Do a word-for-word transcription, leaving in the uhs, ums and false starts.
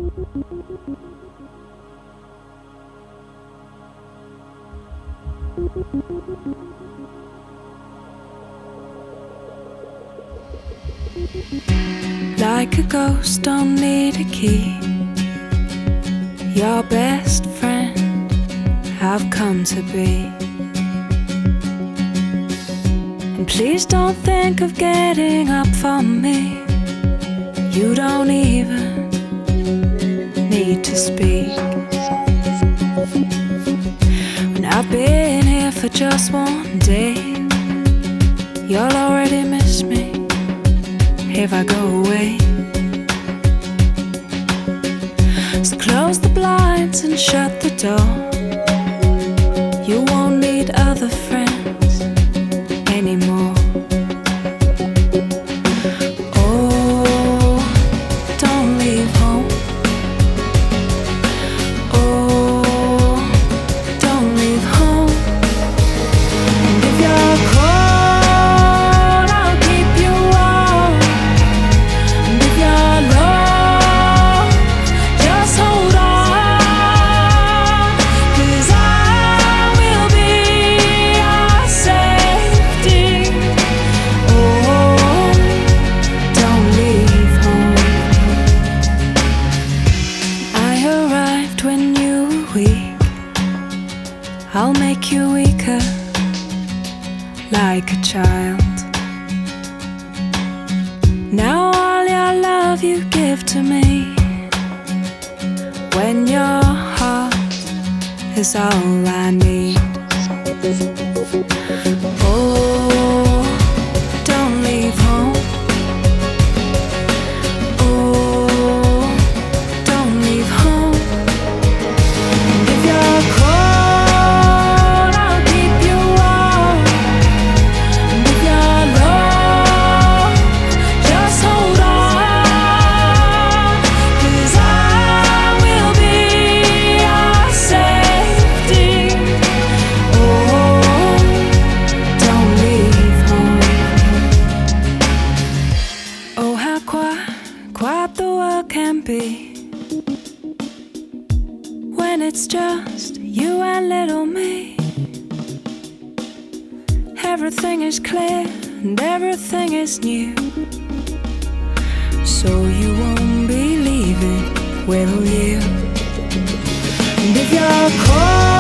Like a ghost, don't need a key. Your best friend I've come to be. And please don't think of getting up for me. You don't even need to speak. When I've been here for just one day, you'll already miss me if I go away. So close the blinds and shut the door. You won't need other friends anymore. Oh, don't leave home. Oh, don't leave home. And if you're cold, I'll keep you warm. And if you're low, just hold on, 'cause I will be your safety. Oh, don't leave home. I arrived when you were weak. I'll make you weaker, like a child. Now all your love you give to me, when your heart is all I need. Oh, don't leave home. Oh, don't leave home. And if you're cold, I'll keep you warm. And if you're low, just hold on, 'cause I will be your safety. Oh, don't leave home. Oh, how quiet, quiet the world can be when it's just you and little me. Everything is clear and everything is new, so you won't be leaving, will you? And if you're cold,